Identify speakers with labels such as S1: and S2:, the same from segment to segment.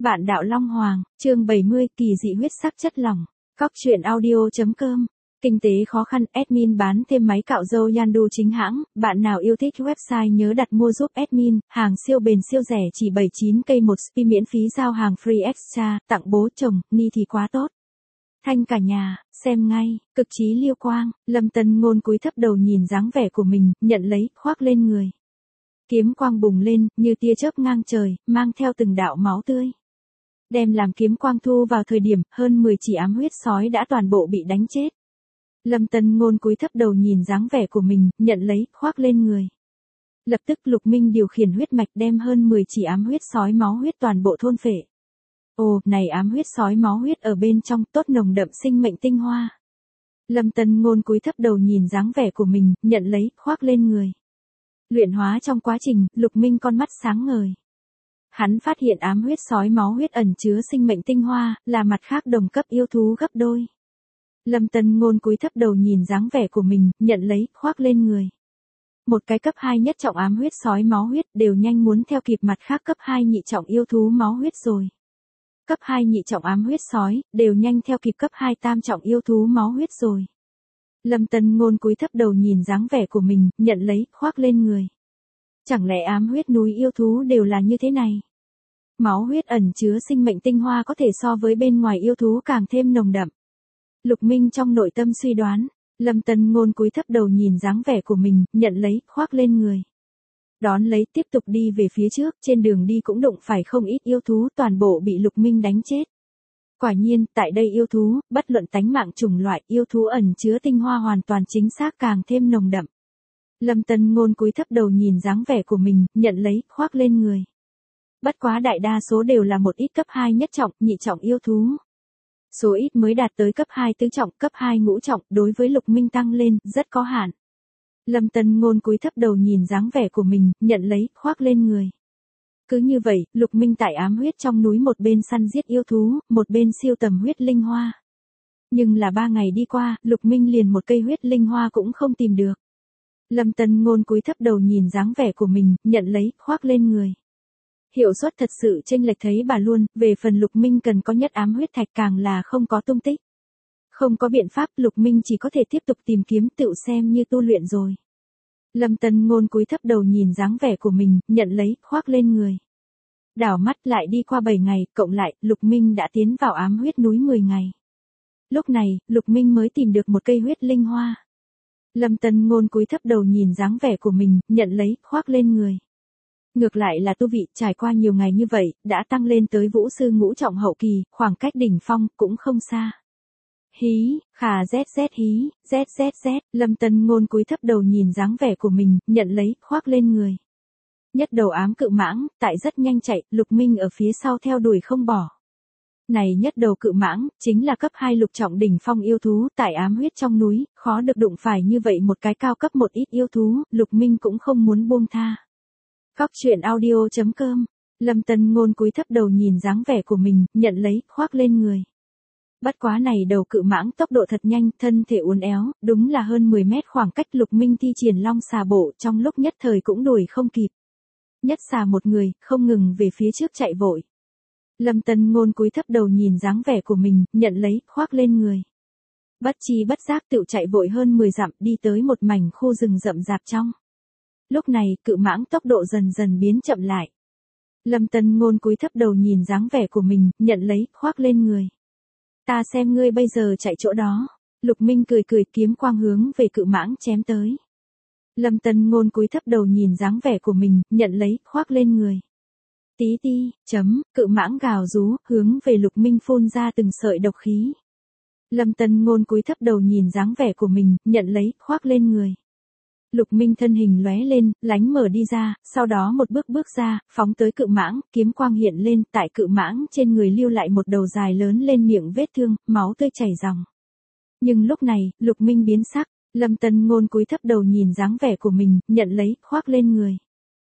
S1: Vạn đạo Long Hoàng, chương 70, kỳ dị huyết sắc chất lỏng. Cóc truyện audio.com. Kinh tế khó khăn, admin bán thêm máy cạo râu Yandu chính hãng, bạn nào yêu thích website nhớ đặt mua giúp admin, hàng siêu bền siêu rẻ chỉ 79k một spi miễn phí giao hàng free extra, tặng bố chồng, ni thì quá tốt. Thanh cả nhà, xem ngay, cực chí liêu quang, Lâm Tân Ngôn cúi thấp đầu nhìn dáng vẻ của mình, nhận lấy, khoác lên người. Kiếm quang bùng lên, như tia chớp ngang trời, mang theo từng đạo máu tươi. Đem làm kiếm quang thu vào thời điểm, hơn 10 chỉ ám huyết sói đã toàn bộ bị đánh chết. Lâm Tân Ngôn cúi thấp đầu nhìn dáng vẻ của mình, nhận lấy, khoác lên người. Lập tức Lục Minh điều khiển huyết mạch đem hơn 10 chỉ ám huyết sói máu huyết toàn bộ thôn phệ. Ồ, này ám huyết sói máu huyết ở bên trong tốt nồng đậm sinh mệnh tinh hoa. Lâm Tân Ngôn cúi thấp đầu nhìn dáng vẻ của mình, nhận lấy, khoác lên người. Luyện hóa trong quá trình, Lục Minh con mắt sáng ngời. Hắn phát hiện ám huyết sói máu huyết ẩn chứa sinh mệnh tinh hoa, là mặt khác đồng cấp yêu thú gấp đôi. Lâm Tân Ngôn cúi thấp đầu nhìn dáng vẻ của mình, nhận lấy, khoác lên người. Một cái cấp 2 nhất trọng ám huyết sói máu huyết đều nhanh muốn theo kịp mặt khác cấp 2 nhị trọng yêu thú máu huyết rồi. Cấp 2 nhị trọng ám huyết sói, đều nhanh theo kịp cấp 2 tam trọng yêu thú máu huyết rồi. Lâm Tân Ngôn cúi thấp đầu nhìn dáng vẻ của mình, nhận lấy, khoác lên người. Chẳng lẽ ám huyết núi yêu thú đều là như thế này? Máu huyết ẩn chứa sinh mệnh tinh hoa có thể so với bên ngoài yêu thú càng thêm nồng đậm. Lục Minh trong nội tâm suy đoán, Lâm Tân Ngôn cúi thấp đầu nhìn dáng vẻ của mình, nhận lấy, khoác lên người. Đón lấy tiếp tục đi về phía trước, trên đường đi cũng đụng phải không ít yêu thú toàn bộ bị Lục Minh đánh chết. Quả nhiên, tại đây yêu thú, bất luận tánh mạng chủng loại yêu thú ẩn chứa tinh hoa hoàn toàn chính xác càng thêm nồng đậm. Lâm Tân Ngôn cúi thấp đầu nhìn dáng vẻ của mình, nhận lấy, khoác lên người. Bất quá đại đa số đều là một ít cấp 2 nhất trọng, nhị trọng yêu thú. Số ít mới đạt tới cấp 2 tứ trọng, cấp 2 ngũ trọng, đối với Lục Minh tăng lên, rất có hạn. Lâm Tân Ngôn cúi thấp đầu nhìn dáng vẻ của mình, nhận lấy, khoác lên người. Cứ như vậy, Lục Minh tại ám huyết trong núi một bên săn giết yêu thú, một bên siêu tầm huyết linh hoa. Nhưng là 3 ngày đi qua, Lục Minh liền một cây huyết linh hoa cũng không tìm được. Lâm Tân Ngôn cúi thấp đầu nhìn dáng vẻ của mình, nhận lấy, khoác lên người. Hiệu suất thật sự chênh lệch thấy bà luôn, về phần Lục Minh cần có nhất ám huyết thạch càng là không có tung tích. Không có biện pháp, Lục Minh chỉ có thể tiếp tục tìm kiếm tựu xem như tu luyện rồi. Lâm Tân Ngôn cúi thấp đầu nhìn dáng vẻ của mình, nhận lấy, khoác lên người. Đảo mắt lại đi qua 7 ngày, cộng lại, Lục Minh đã tiến vào ám huyết núi 10 ngày. Lúc này, Lục Minh mới tìm được một cây huyết linh hoa. Lâm Tân Ngôn cúi thấp đầu nhìn dáng vẻ của mình, nhận lấy, khoác lên người. Ngược lại là tu vị, trải qua nhiều ngày như vậy, đã tăng lên tới vũ sư ngũ trọng hậu kỳ, khoảng cách đỉnh phong, cũng không xa. Hí, khà zz hí, zzz, Lâm Tân Ngôn cúi thấp đầu nhìn dáng vẻ của mình, nhận lấy, khoác lên người. Nhất đầu ám cự mãng, tại rất nhanh chạy, Lục Minh ở phía sau theo đuổi không bỏ. Này nhất đầu cự mãng, chính là cấp 2 lục trọng đỉnh phong yêu thú, tại ám huyết trong núi, khó được đụng phải như vậy một cái cao cấp một ít yêu thú, Lục Minh cũng không muốn buông tha. Cóc truyện audio.com, Lâm Tân Ngôn cúi thấp đầu nhìn dáng vẻ của mình, nhận lấy, khoác lên người. Bất quá này đầu cự mãng tốc độ thật nhanh, thân thể uốn éo, đúng là hơn 10 mét khoảng cách Lục Minh thi triển long xà bộ trong lúc nhất thời cũng đuổi không kịp. Nhất xà một người, không ngừng về phía trước chạy vội. Lâm Tân Ngôn cúi thấp đầu nhìn dáng vẻ của mình, nhận lấy, khoác lên người. Bất chi bất giác tựu chạy vội hơn 10 dặm đi tới một mảnh khu rừng rậm rạp trong. Lúc này, cự mãng tốc độ dần dần biến chậm lại. Lâm Tân Ngôn cúi thấp đầu nhìn dáng vẻ của mình, nhận lấy, khoác lên người. Ta xem ngươi bây giờ chạy chỗ đó. Lục Minh cười cười kiếm quang hướng về cự mãng chém tới. Lâm Tân Ngôn cúi thấp đầu nhìn dáng vẻ của mình, nhận lấy, khoác lên người. Tí ti, cự mãng gào rú, hướng về Lục Minh phun ra từng sợi độc khí. Lâm Tân Ngôn cúi thấp đầu nhìn dáng vẻ của mình, nhận lấy, khoác lên người. Lục Minh thân hình lóe lên, lánh mở đi ra, sau đó một bước bước ra, phóng tới cự mãng, kiếm quang hiện lên, tại cự mãng trên người lưu lại một đầu dài lớn lên miệng vết thương, máu tươi chảy ròng. Nhưng lúc này, Lục Minh biến sắc, Lâm Tân Ngôn cúi thấp đầu nhìn dáng vẻ của mình, nhận lấy, khoác lên người.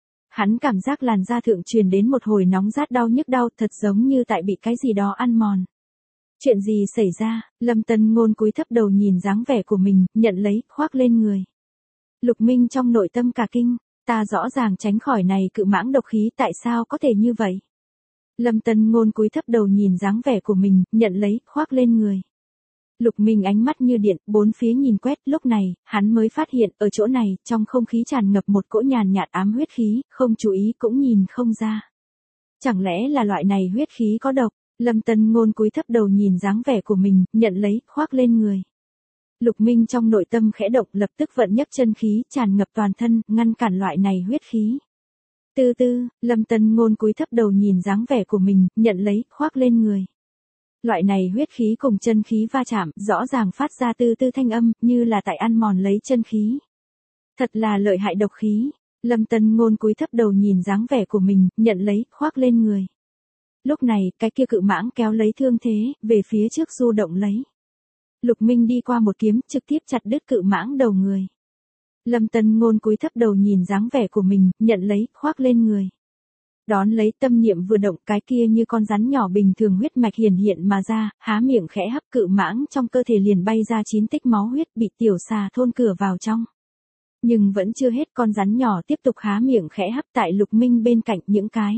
S1: Hắn cảm giác làn da thượng truyền đến một hồi nóng rát đau nhức đau, thật giống như tại bị cái gì đó ăn mòn. Chuyện gì xảy ra? Lâm Tân Ngôn cúi thấp đầu nhìn dáng vẻ của mình, nhận lấy, khoác lên người. Lục Minh trong nội tâm cả kinh, ta rõ ràng tránh khỏi này cự mãng độc khí, tại sao có thể như vậy? Lâm Tân Ngôn cúi thấp đầu nhìn dáng vẻ của mình, nhận lấy, khoác lên người. Lục Minh ánh mắt như điện, bốn phía nhìn quét, lúc này, hắn mới phát hiện, ở chỗ này, trong không khí tràn ngập một cỗ nhàn nhạt ám huyết khí, không chú ý cũng nhìn không ra. Chẳng lẽ là loại này huyết khí có độc? Lâm Tân Ngôn cúi thấp đầu nhìn dáng vẻ của mình, nhận lấy, khoác lên người. Lục Minh trong nội tâm khẽ động, lập tức vận nhấc chân khí, tràn ngập toàn thân, ngăn cản loại này huyết khí. Từ từ, Lâm Tân Ngôn cúi thấp đầu nhìn dáng vẻ của mình, nhận lấy, khoác lên người. Loại này huyết khí cùng chân khí va chạm, rõ ràng phát ra từ từ thanh âm, như là tại ăn mòn lấy chân khí. Thật là lợi hại độc khí. Lâm Tân Ngôn cúi thấp đầu nhìn dáng vẻ của mình, nhận lấy, khoác lên người. Lúc này, cái kia cự mãng kéo lấy thương thế, về phía trước du động lấy. Lục Minh đi qua một kiếm, trực tiếp chặt đứt cự mãng đầu người. Lâm Tân Ngôn cúi thấp đầu nhìn dáng vẻ của mình, nhận lấy, khoác lên người. Đón lấy tâm niệm vừa động, cái kia như con rắn nhỏ bình thường huyết mạch hiển hiện mà ra, há miệng khẽ hấp, cự mãng trong cơ thể liền bay ra 9 tích máu huyết, bị tiểu xà thôn cửa vào trong. Nhưng vẫn chưa hết, con rắn nhỏ tiếp tục há miệng khẽ hấp, tại Lục Minh bên cạnh những cái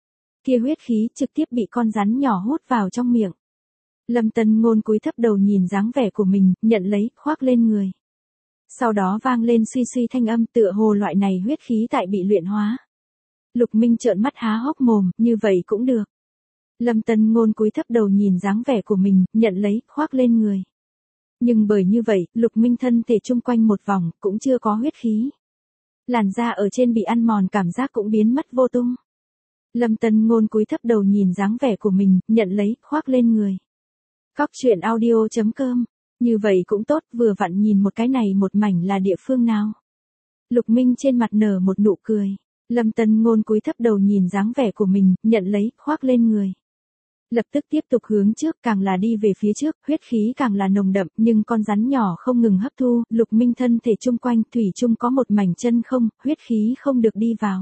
S1: kia huyết khí trực tiếp bị con rắn nhỏ hút vào trong miệng. Lâm Tân Ngôn cúi thấp đầu nhìn dáng vẻ của mình, nhận lấy, khoác lên người. Sau đó vang lên suy suy thanh âm, tựa hồ loại này huyết khí tại bị luyện hóa. Lục Minh trợn mắt há hốc mồm, như vậy cũng được. Lâm Tân Ngôn cúi thấp đầu nhìn dáng vẻ của mình, nhận lấy, khoác lên người. Nhưng bởi như vậy, Lục Minh thân thể chung quanh một vòng, cũng chưa có huyết khí. Làn da ở trên bị ăn mòn, cảm giác cũng biến mất vô tung. Lâm Tân Ngôn cúi thấp đầu nhìn dáng vẻ của mình, nhận lấy, khoác lên người. Cóc truyện audio.com. Như vậy cũng tốt, vừa vặn nhìn một cái này một mảnh là địa phương nào. Lục Minh trên mặt nở một nụ cười. Lâm Tân Ngôn cúi thấp đầu nhìn dáng vẻ của mình, nhận lấy, khoác lên người. Lập tức tiếp tục hướng trước, càng là đi về phía trước, huyết khí càng là nồng đậm, nhưng con rắn nhỏ không ngừng hấp thu, Lục Minh thân thể chung quanh, thủy chung có một mảnh chân không, huyết khí không được đi vào.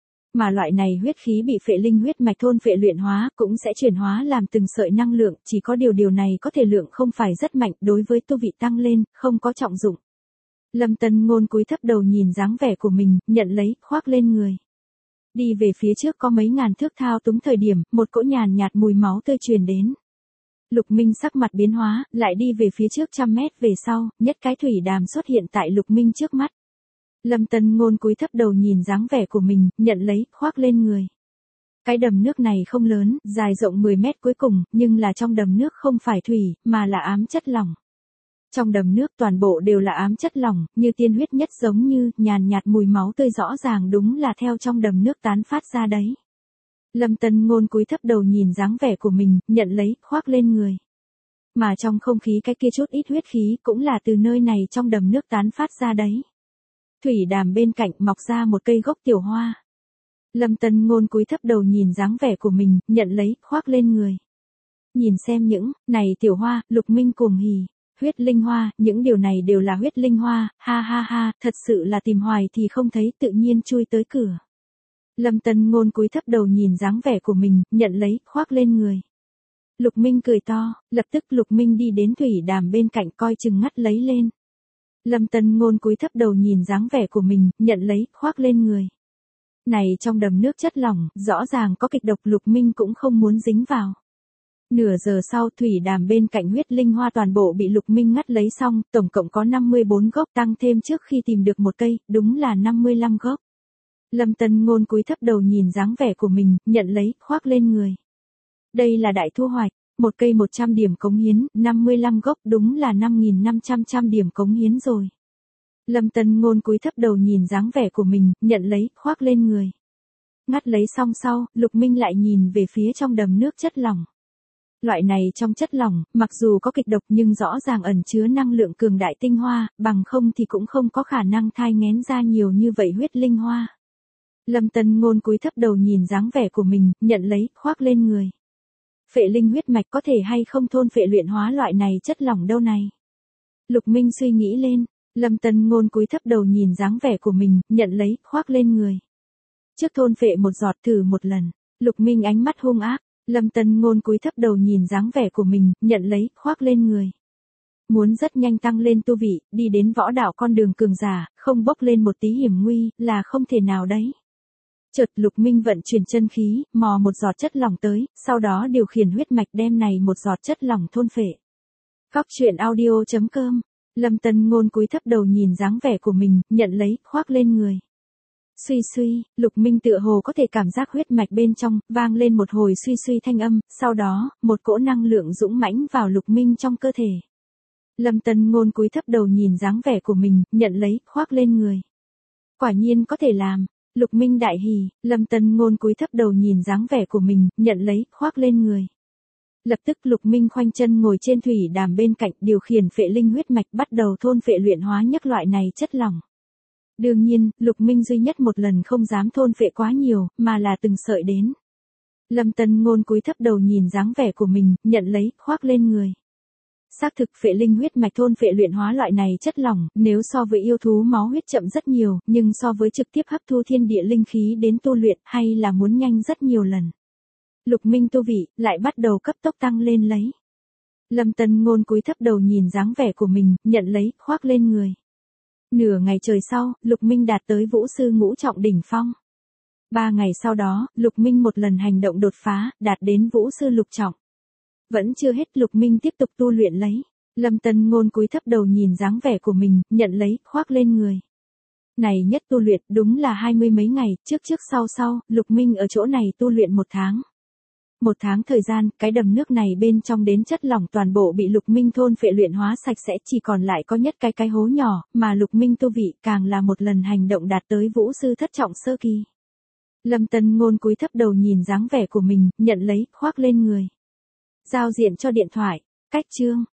S1: Mà loại này huyết khí bị phệ linh huyết mạch thôn phệ luyện hóa, cũng sẽ chuyển hóa làm từng sợi năng lượng, chỉ có điều này có thể lượng không phải rất mạnh, đối với tu vị tăng lên, không có trọng dụng. Lâm Tân Ngôn cúi thấp đầu nhìn dáng vẻ của mình, nhận lấy, khoác lên người. Đi về phía trước có mấy ngàn thước thao túng thời điểm, một cỗ nhàn nhạt mùi máu tươi truyền đến. Lục Minh sắc mặt biến hóa, lại đi về phía trước 100 mét về sau, nhất cái thủy đàm xuất hiện tại Lục Minh trước mắt. Lâm Tân Ngôn cúi thấp đầu nhìn dáng vẻ của mình, nhận lấy, khoác lên người. Cái đầm nước này không lớn, dài rộng 10 mét cuối cùng, nhưng là trong đầm nước không phải thủy, mà là ám chất lỏng. Trong đầm nước toàn bộ đều là ám chất lỏng, như tiên huyết nhất, giống như, nhàn nhạt mùi máu tươi rõ ràng, đúng là theo trong đầm nước tán phát ra đấy. Lâm Tân Ngôn cúi thấp đầu nhìn dáng vẻ của mình, nhận lấy, khoác lên người. Mà trong không khí cái kia chút ít huyết khí cũng là từ nơi này trong đầm nước tán phát ra đấy. Thủy đàm bên cạnh mọc ra một cây gốc tiểu hoa. Lâm Tân Ngôn cúi thấp đầu nhìn dáng vẻ của mình, nhận lấy, khoác lên người. Nhìn xem những này tiểu hoa, Lục Minh cuồng hỉ. Huyết linh hoa, những điều này đều là huyết linh hoa, ha ha ha, thật sự là tìm hoài thì không thấy, tự nhiên chui tới cửa. Lâm Tân Ngôn cúi thấp đầu nhìn dáng vẻ của mình, nhận lấy, khoác lên người. Lục Minh cười to, lập tức Lục Minh đi đến thủy đàm bên cạnh coi chừng ngắt lấy lên. Lâm Tân Ngôn cúi thấp đầu nhìn dáng vẻ của mình, nhận lấy, khoác lên người. Này trong đầm nước chất lỏng, rõ ràng có kịch độc, Lục Minh cũng không muốn dính vào. Nửa giờ sau, thủy đàm bên cạnh huyết linh hoa toàn bộ bị Lục Minh ngắt lấy xong, tổng cộng có 54 gốc, tăng thêm trước khi tìm được một cây, đúng là 55 gốc. Lâm Tân Ngôn cúi thấp đầu nhìn dáng vẻ của mình, nhận lấy, khoác lên người. Đây là đại thu hoạch, một cây 100 điểm cống hiến, 55 gốc, đúng là 5.500 điểm cống hiến rồi. Lâm Tân Ngôn cúi thấp đầu nhìn dáng vẻ của mình, nhận lấy, khoác lên người. Ngắt lấy xong sau, Lục Minh lại nhìn về phía trong đầm nước chất lỏng. Loại này trong chất lỏng, mặc dù có kịch độc nhưng rõ ràng ẩn chứa năng lượng cường đại tinh hoa, bằng không thì cũng không có khả năng thai nghén ra nhiều như vậy huyết linh hoa. Lâm Tân Ngôn cúi thấp đầu nhìn dáng vẻ của mình, nhận lấy, khoác lên người. Phệ linh huyết mạch có thể hay không thôn phệ luyện hóa loại này chất lỏng đâu này. Lục Minh suy nghĩ lên, Lâm Tân Ngôn cúi thấp đầu nhìn dáng vẻ của mình, nhận lấy, khoác lên người. Trước thôn phệ một giọt thử một lần, Lục Minh ánh mắt hung ác. Lâm Tân Ngôn cúi thấp đầu nhìn dáng vẻ của mình, nhận lấy, khoác lên người. Muốn rất nhanh tăng lên tu vị, đi đến võ đạo con đường cường giả, không bốc lên một tí hiểm nguy, là không thể nào đấy. Chợt Lục Minh vận chuyển chân khí, mò một giọt chất lỏng tới, sau đó điều khiển huyết mạch đem này một giọt chất lỏng thôn phệ. Cóc truyện audio.com. Lâm Tân Ngôn cúi thấp đầu nhìn dáng vẻ của mình, nhận lấy, khoác lên người. Suy suy, Lục Minh tựa hồ có thể cảm giác huyết mạch bên trong, vang lên một hồi suy suy thanh âm, sau đó, một cỗ năng lượng dũng mãnh vào Lục Minh trong cơ thể. Lâm Tân Ngôn cúi thấp đầu nhìn dáng vẻ của mình, nhận lấy, khoác lên người. Quả nhiên có thể làm. Lục Minh đại hỉ, Lâm Tân Ngôn cúi thấp đầu nhìn dáng vẻ của mình, nhận lấy, khoác lên người. Lập tức Lục Minh khoanh chân ngồi trên thủy đàm bên cạnh, điều khiển phệ linh huyết mạch bắt đầu thôn phệ luyện hóa nhất loại này chất lỏng. Đương nhiên, Lục Minh duy nhất một lần không dám thôn phệ quá nhiều, mà là từng sợi đến. Lâm Tân Ngôn cúi thấp đầu nhìn dáng vẻ của mình, nhận lấy, khoác lên người. Xác thực phệ linh huyết mạch thôn phệ luyện hóa loại này chất lỏng, nếu so với yêu thú máu huyết chậm rất nhiều, nhưng so với trực tiếp hấp thu thiên địa linh khí đến tu luyện hay là muốn nhanh rất nhiều lần. Lục Minh tu vị, lại bắt đầu cấp tốc tăng lên lấy. Lâm Tân Ngôn cúi thấp đầu nhìn dáng vẻ của mình, nhận lấy, khoác lên người. Nửa ngày trời sau, Lục Minh đạt tới vũ sư ngũ trọng đỉnh phong. 3 ngày sau đó, Lục Minh một lần hành động đột phá, đạt đến vũ sư lục trọng. Vẫn chưa hết, Lục Minh tiếp tục tu luyện lấy. Lâm Tân Ngôn cúi thấp đầu nhìn dáng vẻ của mình, nhận lấy, khoác lên người. Này nhất tu luyện, đúng là 20 mấy ngày, trước sau, Lục Minh ở chỗ này tu luyện 1 tháng. 1 tháng thời gian, cái đầm nước này bên trong đến chất lỏng toàn bộ bị Lục Minh thôn phệ luyện hóa sạch sẽ, chỉ còn lại có nhất cái hố nhỏ, mà Lục Minh tu vị càng là một lần hành động đạt tới vũ sư thất trọng sơ kỳ. Lâm Tân Ngôn cúi thấp đầu nhìn dáng vẻ của mình, nhận lấy, khoác lên người. Giao diện cho điện thoại. Cách chương.